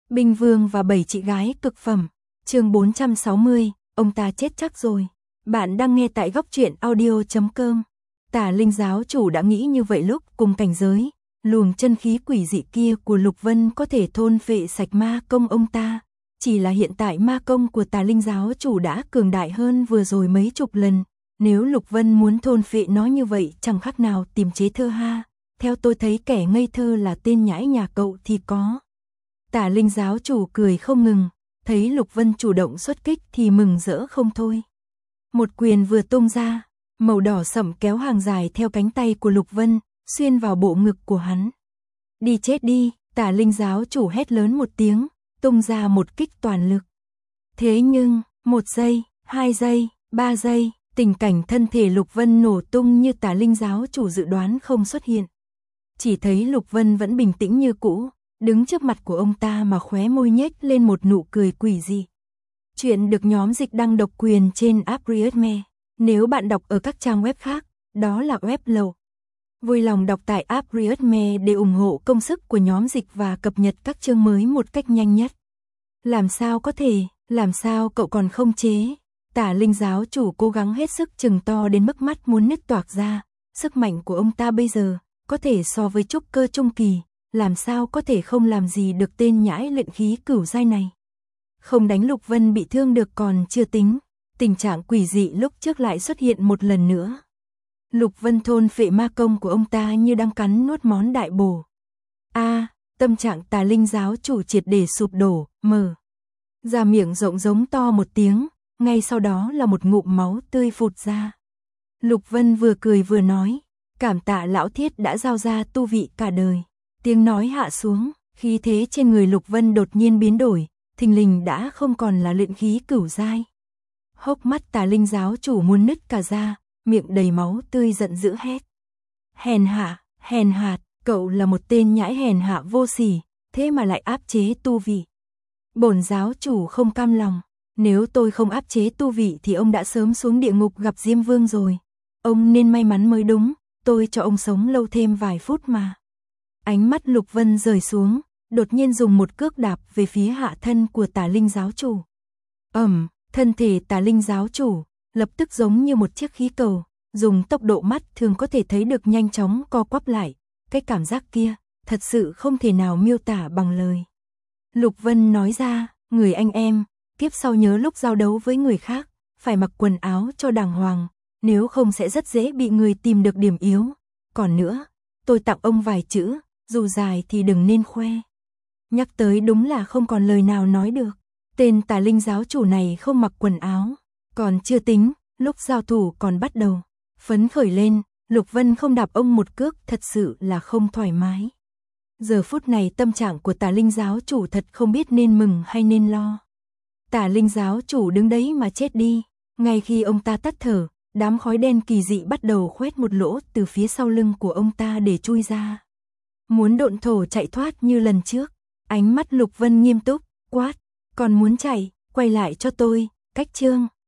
Binh Vương và 7 chị gái cực phẩm. Chương 460, ông ta chết chắc rồi. Bạn đang nghe tại góc truyện audio.com. Tả Linh giáo chủ đã nghĩ như vậy lúc cùng cảnh giới, luồng chân khí quỷ dị kia của Lục Vân có thể thôn phệ sạch ma công ông ta. Chỉ là hiện tại ma công của Tả Linh giáo chủ đã cường đại hơn vừa rồi mấy chục lần. Nếu Lục Vân muốn thôn phệ nó như vậy chẳng khác nào tìm chế thơ ha. Theo tôi thấy kẻ ngây thơ là tên nhãi nhà cậu thì có. Tả Linh giáo chủ cười không ngừng, thấy Lục Vân chủ động xuất kích thì mừng rỡ không thôi. Một quyền vừa tung ra, màu đỏ sẫm kéo hàng dài theo cánh tay của Lục Vân, xuyên vào bộ ngực của hắn. Đi chết đi, Tả Linh giáo chủ hét lớn một tiếng, tung ra một kích toàn lực. Thế nhưng, 1 giây, 2 giây, 3 giây, tình cảnh thân thể Lục Vân nổ tung như Tả Linh giáo chủ dự đoán không xuất hiện. Chỉ thấy Lục Vân vẫn bình tĩnh như cũ, đứng trước mặt của ông ta mà khóe môi nhếch lên một nụ cười quỷ dị. Chuyện được nhóm dịch đăng độc quyền trên app Readme. Nếu bạn đọc ở các trang web khác, đó là web lậu. Vui lòng đọc tại app Readme để ủng hộ công sức của nhóm dịch và cập nhật các chương mới một cách nhanh nhất. Làm sao có thể, làm sao cậu còn không chế? Tả Linh giáo chủ cố gắng hết sức trừng to đến mức mắt muốn nứt toạc ra. Sức mạnh của ông ta bây giờ có thể so với trúc cơ trung kỳ, làm sao có thể không làm gì được tên nhãi luyện khí cửu giai này. Không đánh Lục Vân bị thương được còn chưa tính, tình trạng quỷ dị lúc trước lại xuất hiện một lần nữa. Lục Vân thôn phệ ma công của ông ta như đang cắn nuốt món đại bổ. Tâm trạng Tả Linh giáo chủ triệt để sụp đổ, mở ra miệng rộng giống to một tiếng, ngay sau đó là một ngụm máu tươi phụt ra. Lục Vân vừa cười vừa nói, cảm tạ lão thiết đã giao ra tu vị cả đời. Tiếng nói hạ xuống, khí thế trên người Lục Vân đột nhiên biến đổi, thình lình đã không còn là luyện khí cửu giai. Hốc mắt Tả Linh giáo chủ muốn nứt cả ra, miệng đầy máu tươi giận dữ hét. Hèn hạ, cậu là một tên nhãi hèn hạ vô sỉ, thế mà lại áp chế tu vị. Bổn giáo chủ không cam lòng, nếu tôi không áp chế tu vị thì ông đã sớm xuống địa ngục gặp Diêm Vương rồi. Ông nên may mắn mới đúng, tôi cho ông sống lâu thêm vài phút mà. Ánh mắt Lục Vân rời xuống, đột nhiên dùng một cước đạp về phía hạ thân của Tả Linh giáo chủ. Thân thể Tả Linh giáo chủ lập tức giống như một chiếc khí cầu, dùng tốc độ mắt thường có thể thấy được nhanh chóng co quắp lại. Cái cảm giác kia, thật sự không thể nào miêu tả bằng lời. Lục Vân nói ra, người anh em, kiếp sau nhớ lúc giao đấu với người khác, phải mặc quần áo cho đàng hoàng, nếu không sẽ rất dễ bị người tìm được điểm yếu. Còn nữa, tôi tặng ông vài chữ, dù dài thì đừng nên khoe. Nhắc tới đúng là không còn lời nào nói được. Tên Tả Linh giáo chủ này không mặc quần áo, còn chưa tính, lúc giao thủ còn bắt đầu phấn khởi lên, Lục Vân không đạp ông một cước thật sự là không thoải mái. Giờ phút này tâm trạng của Tả Linh giáo chủ thật không biết nên mừng hay nên lo. Tả Linh giáo chủ đứng đấy mà chết đi, ngay khi ông ta tắt thở, đám khói đen kỳ dị bắt đầu khoét một lỗ từ phía sau lưng của ông ta để chui ra. Muốn độn thổ chạy thoát như lần trước, ánh mắt Lục Vân nghiêm túc, quát, còn muốn chạy, quay lại cho tôi, cách chương.